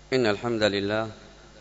إن الحمد لله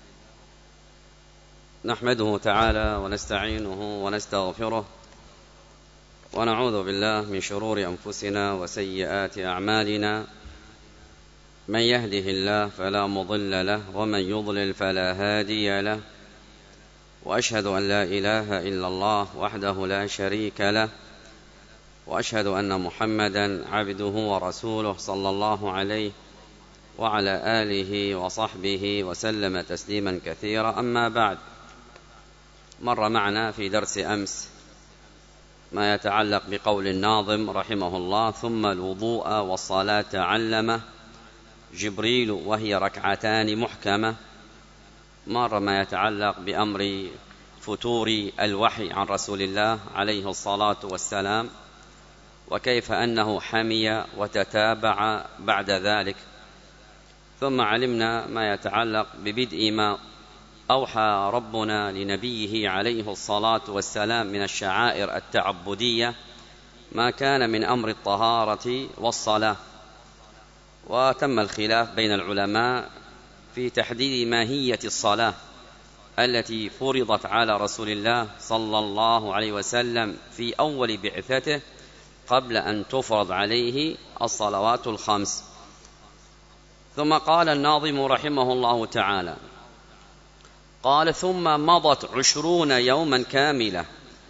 نحمده تعالى ونستعينه ونستغفره ونعوذ بالله من شرور أنفسنا وسيئات أعمالنا. من يهده الله فلا مضل له ومن يضلل فلا هادي له، وأشهد أن لا إله إلا الله وحده لا شريك له، وأشهد أن محمدا عبده ورسوله صلى الله عليه وعلى آله وصحبه وسلم تسليما كثيرا. أما بعد، مر معنا في درس أمس ما يتعلق بقول الناظم رحمه الله: ثم الوضوء والصلاة علمه جبريل وهي ركعتان محكمة. مر ما يتعلق بأمر فتور الوحي عن رسول الله عليه الصلاة والسلام، وكيف أنه حمي وتتابع بعد ذلك. ثم علمنا ما يتعلق ببدء ما أوحى ربنا لنبيه عليه الصلاة والسلام من الشعائر التعبدية، ما كان من أمر الطهارة والصلاة. وتم الخلاف بين العلماء في تحديد ماهية الصلاة التي فرضت على رسول الله صلى الله عليه وسلم في أول بعثته قبل أن تفرض عليه الصلوات الخمس. ثم قال الناظم رحمه الله تعالى: قال: ثم مضت 20 يوما كاملة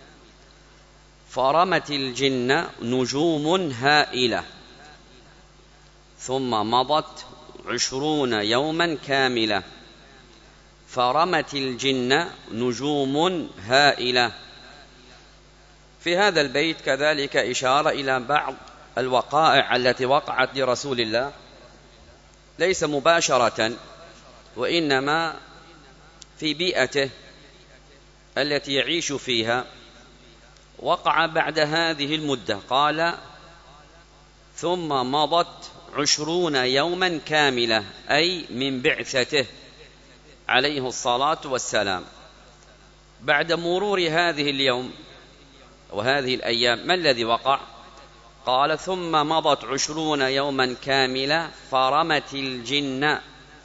فرمت الجن نجوم هائلة. ثم مضت 20 يوما كاملة فرمت الجن نجوم هائلة. في هذا البيت كذلك إشارة إلى بعض الوقائع التي وقعت لرسول الله، ليس مباشرة وإنما في بيئته التي يعيش فيها، وقع بعد هذه المدة. قال: ثم مضت 20 يوما كاملة، أي من بعثته عليه الصلاة والسلام. بعد مرور هذه اليوم وهذه الأيام ما الذي وقع؟ قال: ثم مضت 20 يوما كاملة فرمت الجن.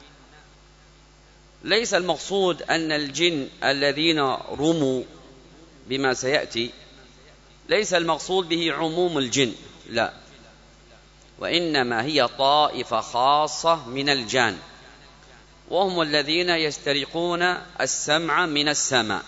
ليس المقصود أن الجن الذين رموا بما سيأتي، ليس المقصود به عموم الجن، لا، وإنما هي طائفة خاصة من الجان، وهم الذين يسترقون السمع من السماء،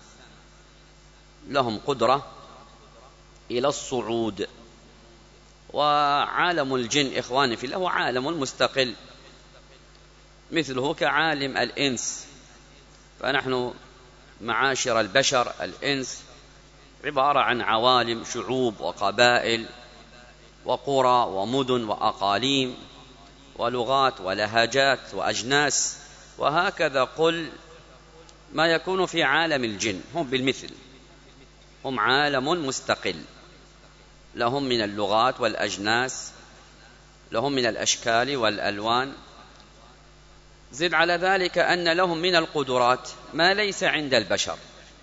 لهم قدرة إلى الصعود. وعالم الجن إخواني في الله هو عالم مستقل، مثله كعالم الإنس. فنحن معاشر البشر الإنس عبارة عن عوالم، شعوب وقبائل وقرى ومدن وأقاليم ولغات ولهجات وأجناس، وهكذا قل ما يكون في عالم الجن. هم بالمثل، هم عالم مستقل، لهم من اللغات والأجناس، لهم من الأشكال والألوان. زد على ذلك أن لهم من القدرات ما ليس عند البشر،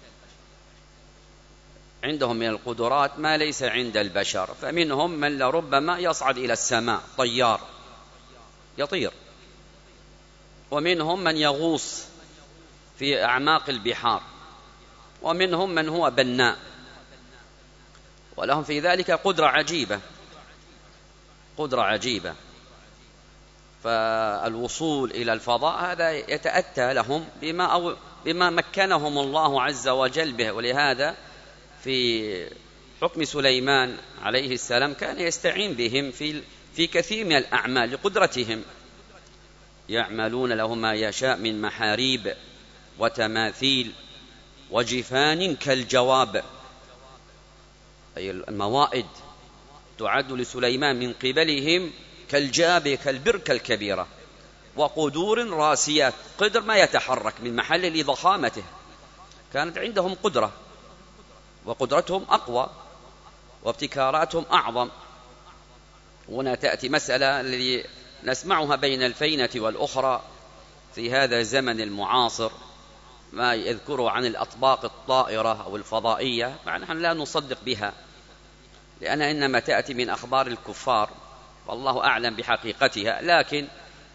عندهم من القدرات ما ليس عند البشر. فمنهم من لربما يصعد إلى السماء، طيار يطير، ومنهم من يغوص في أعماق البحار، ومنهم من هو بناء، ولهم في ذلك قدرة عجيبة، قدرة عجيبة. فالوصول إلى الفضاء هذا يتأتى لهم بما مكنهم الله عز وجل به. ولهذا في حكم سليمان عليه السلام كان يستعين بهم في كثير من الأعمال لقدرتهم، يعملون له ما يشاء من محاريب وتماثيل وجفان كالجواب، أي الموائد تعد لسليمان من قبلهم كالجاب، كالبركة الكبيرة، وقدور راسيات، قدر ما يتحرك من محل لضخامته. كانت عندهم قدرة، وقدرتهم أقوى وابتكاراتهم أعظم. هنا تأتي مسألة التي نسمعها بين الفينة والأخرى في هذا الزمن المعاصر، ما يذكره عن الأطباق الطائرة أو الفضائية، نحن لا نصدق بها، لأنها إنما تأتي من أخبار الكفار، والله أعلم بحقيقتها. لكن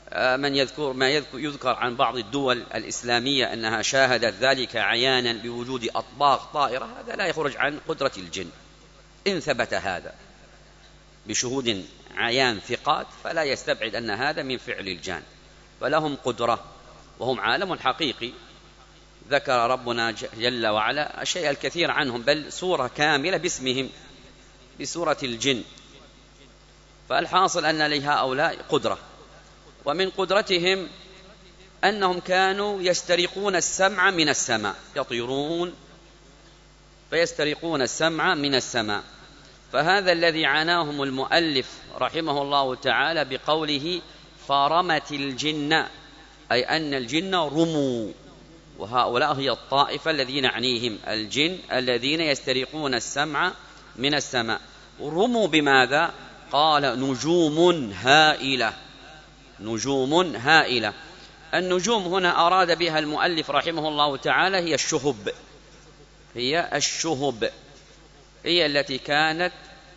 ما يذكر عن بعض الدول الإسلامية أنها شاهدت ذلك عيانا بوجود أطباق طائرة، هذا لا يخرج عن قدرة الجن. إن ثبت هذا بشهود عيان ثقات فلا يستبعد أن هذا من فعل الجان، فلهم قدرة وهم عالم حقيقي. ذكر ربنا جل وعلا الشيء الكثير عنهم، بل سورة كاملة باسمهم بسورة الجن. فالحاصل أن لهؤلاء قدرة، ومن قدرتهم أنهم كانوا يسترقون السمع من السماء، يطيرون فيسترقون السمع من السماء. فهذا الذي عناهم المؤلف رحمه الله تعالى بقوله فرمت الجن، أي أن الجن رموا، وهؤلاء هي الطائفة الذين نعنيهم الجن الذين يسترقون السمع من السماء. رموا بماذا؟ قال نجوم هائلة. نجوم هائلة. النجوم هنا أراد بها المؤلف رحمه الله تعالى هي الشهب، هي الشهب، هي التي كانت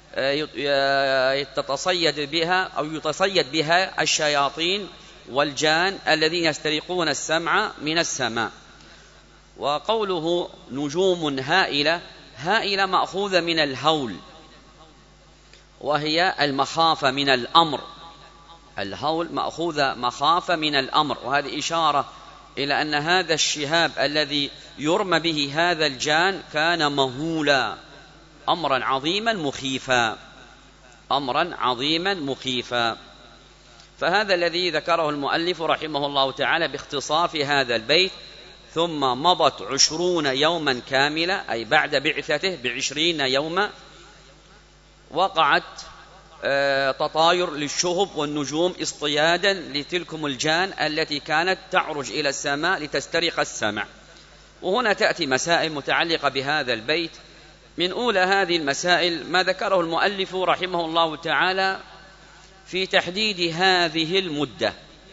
تتصيد بها أو يتصيد بها الشياطين والجان الذين يسترقون السمع من السماء. وقوله نجوم هائلة، هائلة مأخوذة من الهول، وهي المخافة من الأمر. الهول مأخوذة مخافة من الأمر، وهذه إشارة إلى أن هذا الشهاب الذي يرمى به هذا الجان كان مهولا، أمرا عظيما مخيفا، أمرا عظيما مخيفا. فهذا الذي ذكره المؤلف رحمه الله تعالى باختصار في هذا البيت. ثم مضت 20 يوما كاملة، أي بعد بعثته ب20 يوما، وقعت تطاير للشهب والنجوم اصطيادا لتلكم الجان التي كانت تعرج إلى السماء لتسترق السمع. وهنا تأتي مسائل متعلقة بهذا البيت. من أولى هذه المسائل ما ذكره المؤلف رحمه الله تعالى في تحديد هذه المدة،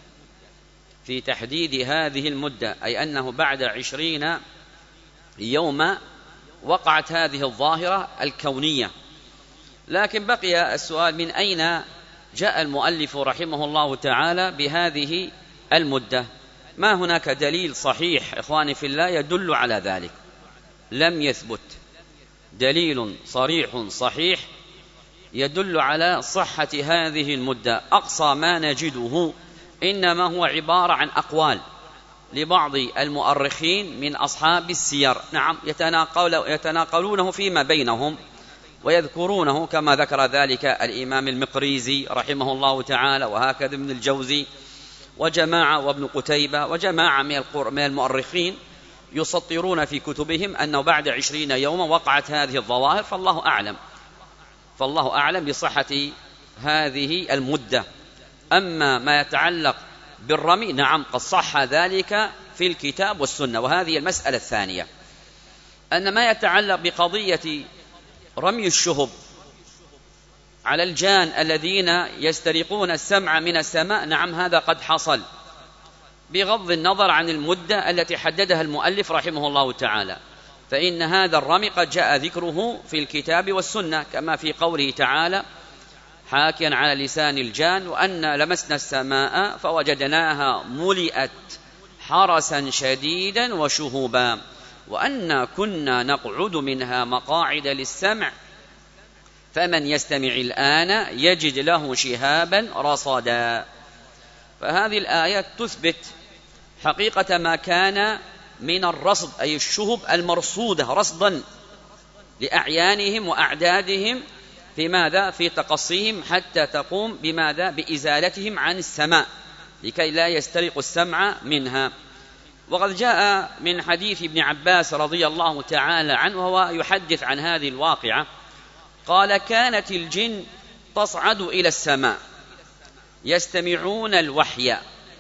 في تحديد هذه المدة، أي أنه بعد 20 يوما وقعت هذه الظاهرة الكونية. لكن بقي السؤال: من أين جاء المؤلف رحمه الله تعالى بهذه المدة؟ ما هناك دليل صحيح إخواني في الله يدل على ذلك، لم يثبت دليل صريح صحيح يدل على صحة هذه المدة. أقصى ما نجده إنما هو عبارة عن أقوال لبعض المؤرخين من أصحاب السير، نعم، يتناقلونه فيما بينهم ويذكرونه، كما ذكر ذلك الإمام المقريزي رحمه الله تعالى، وهكذا ابن الجوزي وجماعة وابن قتيبة وجماعة من المؤرخين يسطرون في كتبهم أنه بعد 20 يوما وقعت هذه الظواهر. فالله أعلم بصحة هذه المدة. أما ما يتعلق بالرمي، نعم، قد صح ذلك في الكتاب والسنة. وهذه المسألة الثانية، أن ما يتعلق بقضية رمي الشهب على الجان الذين يسترقون السمع من السماء، نعم، هذا قد حصل بغض النظر عن المدة التي حددها المؤلف رحمه الله تعالى. فإن هذا الرمي قد جاء ذكره في الكتاب والسنة، كما في قوله تعالى حاكيا على لسان الجان: وأن لمسنا السماء فوجدناها ملئت حرسا شديدا وشهبا، وأنا كنا نقعد منها مقاعد للسمع فمن يستمع الآن يجد له شهابا رصدا. فهذه الآيات تثبت حقيقة ما كان من الرصد، أي الشهب المرصودة رصدا لأعيانهم وأعدادهم في ماذا؟ في تقصيهم حتى تقوم بماذا؟ بإزالتهم عن السماء لكي لا يسترق السمع منها. وقد جاء من حديث ابن عباس رضي الله تعالى عنه وهو يحدث عن هذه الواقعة، قال: كانت الجن تصعد إلى السماء يستمعون الوحي،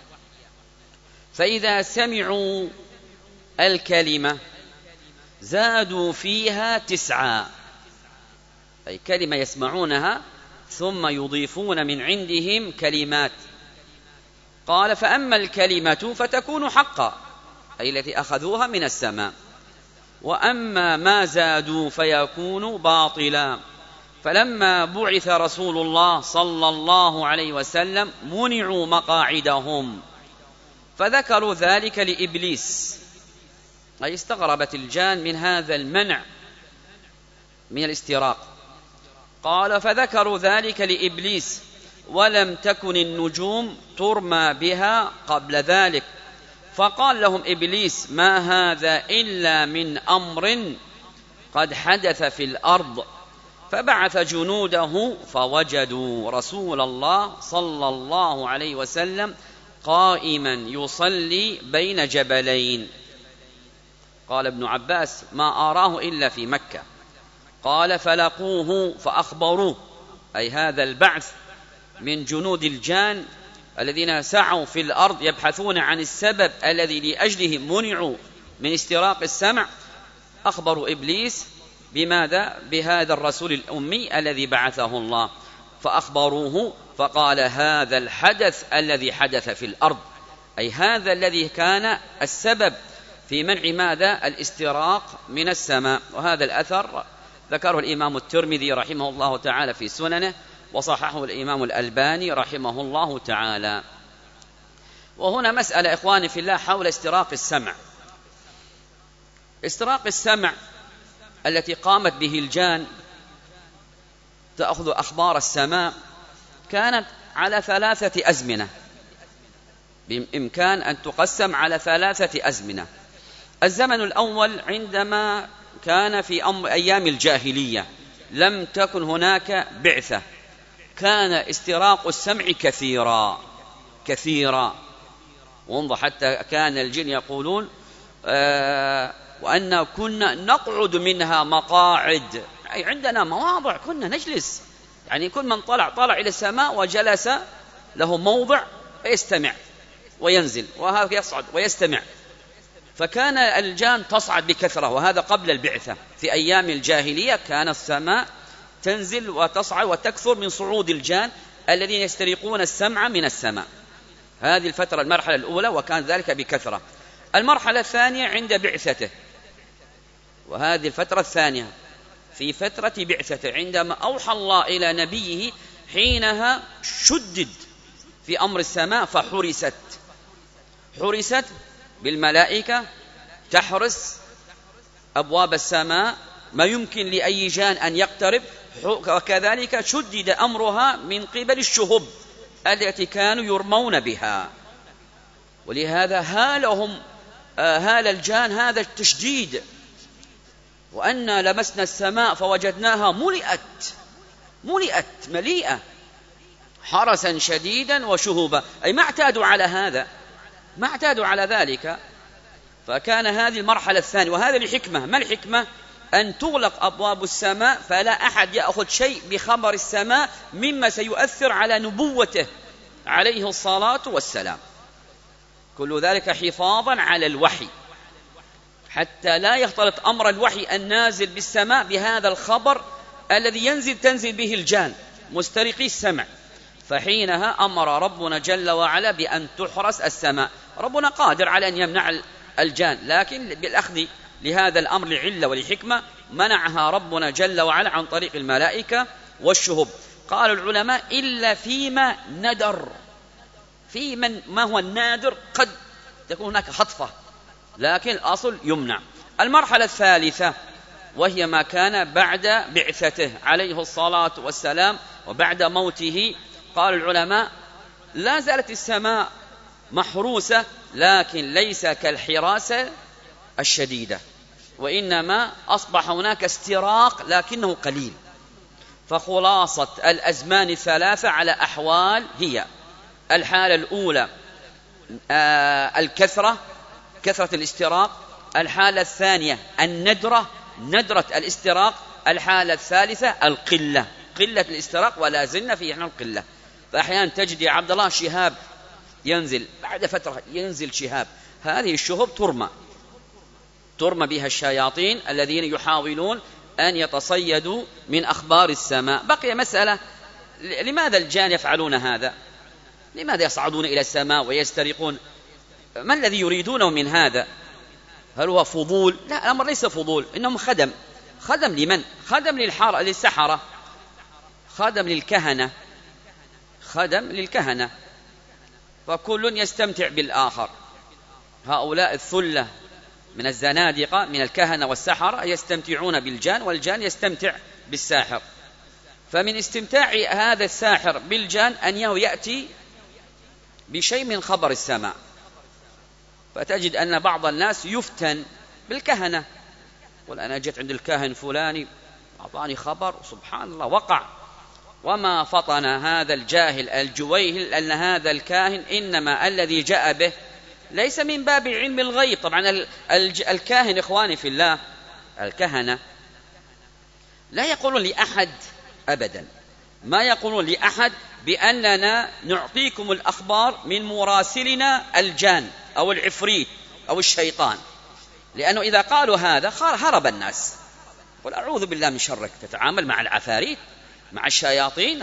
فإذا سمعوا الكلمة زادوا فيها 9، أي كلمة يسمعونها ثم يضيفون من عندهم كلمات. قال: فأما الكلمة فتكون حقا، أي التي أخذوها من السماء، وأما ما زادوا فيكون باطلا. فلما بعث رسول الله صلى الله عليه وسلم منعوا مقاعدهم، فذكروا ذلك لإبليس، أي استغربت الجان من هذا المنع من الاستراق. قال فذكروا ذلك لإبليس ولم تكن النجوم ترمى بها قبل ذلك، فقال لهم إبليس ما هذا إلا من أمر قد حدث في الأرض، فبعث جنوده فوجدوا رسول الله صلى الله عليه وسلم قائما يصلي بين جبلين. قال ابن عباس ما أراه إلا في مكة. قال فلقوه فأخبروه، أي هذا البعث من جنود الجان الذين سعوا في الأرض يبحثون عن السبب الذي لأجله منعوا من استراق السمع، أخبروا إبليس بماذا؟ بهذا الرسول الأمي الذي بعثه الله، فأخبروه فقال هذا الحدث الذي حدث في الأرض، أي هذا الذي كان السبب في منع ماذا؟ الاستراق من السماء. وهذا الأثر ذكره الإمام الترمذي رحمه الله تعالى في سننه، وصححه الإمام الألباني رحمه الله تعالى. وهنا مسألة إخواني في الله حول استراق السمع. استراق السمع التي قامت به الجان تأخذ أخبار السماء كانت على 3 أزمنة، بإمكان أن تقسم على 3 أزمنة. الزمن الأول عندما كان في أيام الجاهلية لم تكن هناك بعثة، كان استراق السمع كثيرا وانظر حتى كان الجن يقولون وأن كنا نقعد منها مقاعد، أي عندنا مواضع كنا نجلس، يعني كل من طلع إلى السماء وجلس له موضع فيستمع وينزل، وهذا يصعد ويستمع. فكان الجان تصعد بكثرة، وهذا قبل البعثة. في أيام الجاهلية كان السماء تنزل وتصعد وتكثر من صعود الجان الذين يسترقون السمع من السماء. هذه الفترة المرحلة الأولى، وكان ذلك بكثرة. المرحلة الثانية عند بعثته، وهذه الفترة الثانية في فترة بعثته عندما أوحى الله إلى نبيه، حينها شدد في أمر السماء فحرست بالملائكة تحرس أبواب السماء، ما يمكن لأي جان أن يقترب. وكذلك شدد أمرها من قبل الشهب التي كانوا يرمون بها، ولهذا هال الجان هذا التشديد، وأنا لمسنا السماء فوجدناها مليئة حرسا شديدا وشهبا، أي ما اعتادوا على هذا، ما اعتادوا على ذلك. فكان هذه المرحلة الثانية، وهذا لحكمة. ما الحكمة؟ أن تغلق أبواب السماء فلا أحد يأخذ شيء بخبر السماء مما سيؤثر على نبوته عليه الصلاة والسلام، كل ذلك حفاظا على الوحي، حتى لا يختلط أمر الوحي النازل بالسماء بهذا الخبر الذي تنزل به الجان مسترقي السمع. فحينها أمر ربنا جل وعلا بأن تحرس السماء. ربنا قادر على أن يمنع الجان، لكن بالأخذ لهذا الأمر لعلة ولحكمة منعها ربنا جل وعلا عن طريق الملائكة والشهب. قال العلماء إلا فيما ندر، في ما هو النادر قد تكون هناك خطفة، لكن الأصل يمنع. المرحلة الثالثة وهي ما كان بعد بعثته عليه الصلاة والسلام وبعد موته. قال العلماء لا زالت السماء محروسة، لكن ليس كالحراسة الشديدة، وإنما أصبح هناك استراق لكنه قليل. فخلاصة الأزمان الثلاثة على أحوال هي: الحالة الأولى كثرة الاستراق، الحالة الثانية ندرة الاستراق، الحالة الثالثة قلة الاستراق، ولا زلنا في إحنا القلة. فأحيانا تجد يا عبد الله شهاب ينزل، بعد فترة ينزل شهاب، هذه الشهب ترمى بها الشياطين الذين يحاولون أن يتصيدوا من أخبار السماء. بقي مسألة: لماذا الجان يفعلون هذا؟ لماذا يصعدون إلى السماء ويسترقون؟ ما الذي يريدونه من هذا؟ هل هو فضول؟ لا، الأمر ليس فضول، إنهم خدم لمن؟ خدم للسحرة خدم للكهنة، فكل يستمتع بالآخر. هؤلاء الثلة من الزنادقة من الكهنة والسحرة يستمتعون بالجان، والجان يستمتع بالساحر. فمن استمتاع هذا الساحر بالجان أنه يأتي بشيء من خبر السماء، فتجد أن بعض الناس يفتن بالكهنة، قل أنا جئت عند الكاهن فلاني أعطاني خبر سبحان الله وقع، وما فطن هذا الجاهل الجويهل أن هذا الكاهن إنما الذي جاء به ليس من باب علم الغيب. طبعا الكاهن إخواني في الله، الكهنة لا يقولون لأحد أبدا، ما يقولون لأحد بأننا نعطيكم الأخبار من مراسلنا الجان أو العفريت أو الشيطان، لأنه إذا قالوا هذا هرب الناس. قل أعوذ بالله من شرك، تتعامل مع العفاريت مع الشياطين،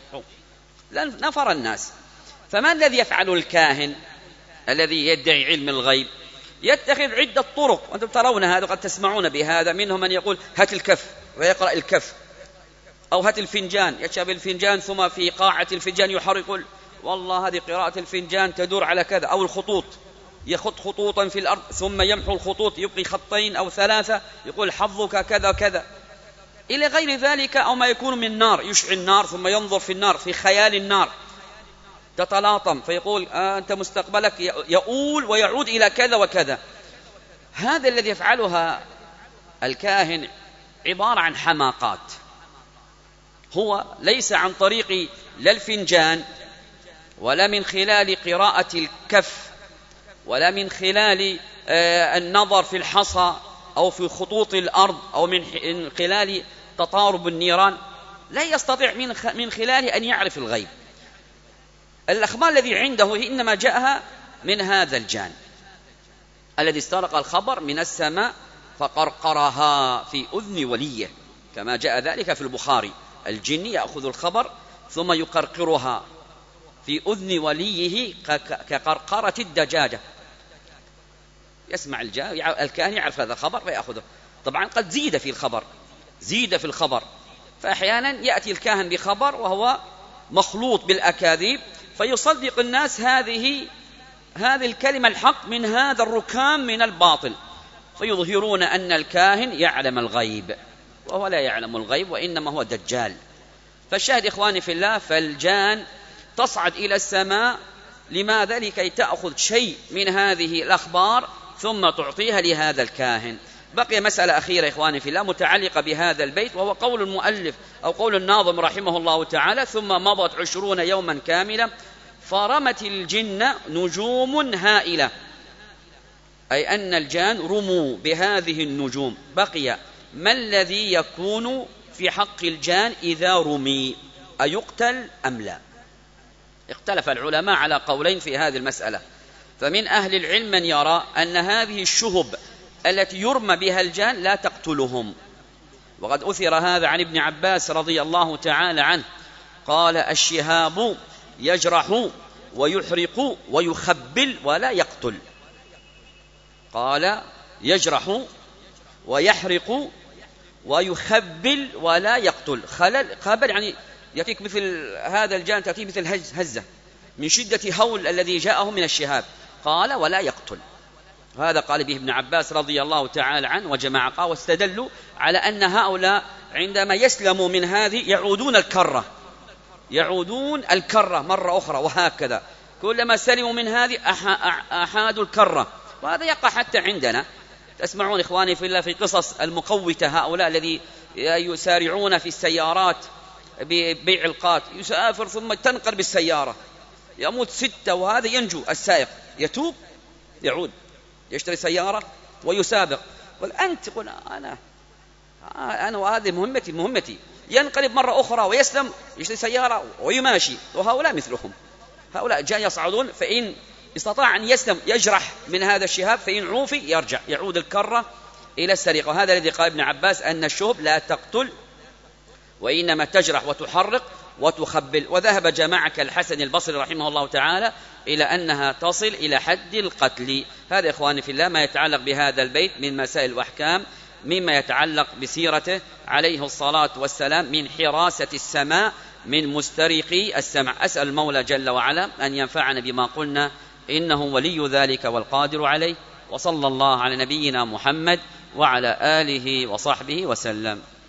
نفر الناس. فما الذي يفعل الكاهن الذي يدعي علم الغيب؟ يتخذ عدة طرق، وأنتم ترون هذا قد تسمعون بهذا. منهم من يقول هات الكف ويقرأ الكف، أو هات الفنجان يشرب الفنجان ثم في قاعة الفنجان يحرق، والله هذه قراءة الفنجان تدور على كذا. أو الخطوط، يخط خطوطا في الأرض ثم يمحو الخطوط يبقي خطين أو ثلاثة، يقول حظك كذا كذا إلى غير ذلك. أو ما يكون من نار، يشعل النار ثم ينظر في النار في خيال النار تتلاطم، فيقول أنت مستقبلك يؤول ويعود إلى كذا وكذا. هذا الذي يفعلها الكاهن عبارة عن حماقات، هو ليس عن طريق لا الفنجان ولا من خلال قراءة الكف ولا من خلال النظر في الحصى أو في خطوط الأرض أو من خلال تطارب النيران، لا يستطيع من خلاله أن يعرف الغيب. الأخبار الذي عنده إنما جاءها من هذا الجان الذي استرق الخبر من السماء فقرقرها في أذن وليه، كما جاء ذلك في البخاري. الجن يأخذ الخبر ثم يقرقرها في أذن وليه كقرقرة الدجاجة. يسمع الكاهن يعرف هذا الخبر فيأخذه. طبعا قد زيد في الخبر، فأحيانا يأتي الكاهن بخبر وهو مخلوط بالأكاذيب، فيصدق الناس هذه الكلمة الحق من هذا الركام من الباطل، فيظهرون أن الكاهن يعلم الغيب وهو لا يعلم الغيب، وإنما هو دجال. فالشاهد إخواني في الله، فالجان تصعد إلى السماء، لماذا؟ لكي تأخذ شيء من هذه الأخبار ثم تعطيها لهذا الكاهن. بقي مسألة أخيرة إخواني في الله متعلقة بهذا البيت، وهو قول المؤلف أو قول الناظم رحمه الله تعالى: ثم مضت 20 يوما كاملة فرمت الجن نجوم هائلة، أي أن الجان رموا بهذه النجوم. بقي ما الذي يكون في حق الجان إذا رمي، أيقتل أم لا؟ اختلف العلماء على قولين في هذه المسألة. فمن أهل العلم من يرى أن هذه الشهب التي يرمى بها الجان لا تقتلهم، وقد أثر هذا عن ابن عباس رضي الله تعالى عنه قال: الشهاب يجرح ويحرق ويخبل ولا يقتل. قال: يجرح ويحرق ويخبل ولا يقتل. خبل يعني يأتيك مثل هذا الجان، تأتي مثل هزة من شدة هول الذي جاءه من الشهاب. قال: ولا يقتل. هذا قال به ابن عباس رضي الله تعالى عنه وجماعة، واستدلوا على أن هؤلاء عندما يسلموا من هذه يعودون الكرة مرة أخرى، وهكذا كلما سلموا من هذه أحادوا الكرة. وهذا يقع حتى عندنا. تسمعون إخواني في الله في قصص المقوتة، هؤلاء الذي يسارعون في السيارات ببيع القات، يسافر ثم تنقل بالسيارة، يموت 6 وهذا ينجو، السائق يتوب يعود يشتري سيارة ويسابق. قل أنت، قل أنا وهذه مهمتي. ينقلب مرة أخرى ويسلم، يشتري سيارة ويماشي. وهؤلاء مثلهم، هؤلاء جاء يصعدون، فإن استطاع أن يسلم يجرح من هذا الشهاب، فإن عوفي يرجع يعود الكرة إلى السرقة. وهذا الذي قال ابن عباس أن الشهب لا تقتل وإنما تجرح وتحرق وتخبل. وذهب جماعة كالحسن البصري رحمه الله تعالى إلى أنها تصل إلى حد القتل. هذا إخواني في الله ما يتعلق بهذا البيت من مسائل وأحكام، مما يتعلق بسيرته عليه الصلاة والسلام من حراسة السماء من مسترقي السمع. أسأل المولى جل وعلا أن ينفعنا بما قلنا، إنه ولي ذلك والقادر عليه. وصلى الله على نبينا محمد وعلى آله وصحبه وسلم.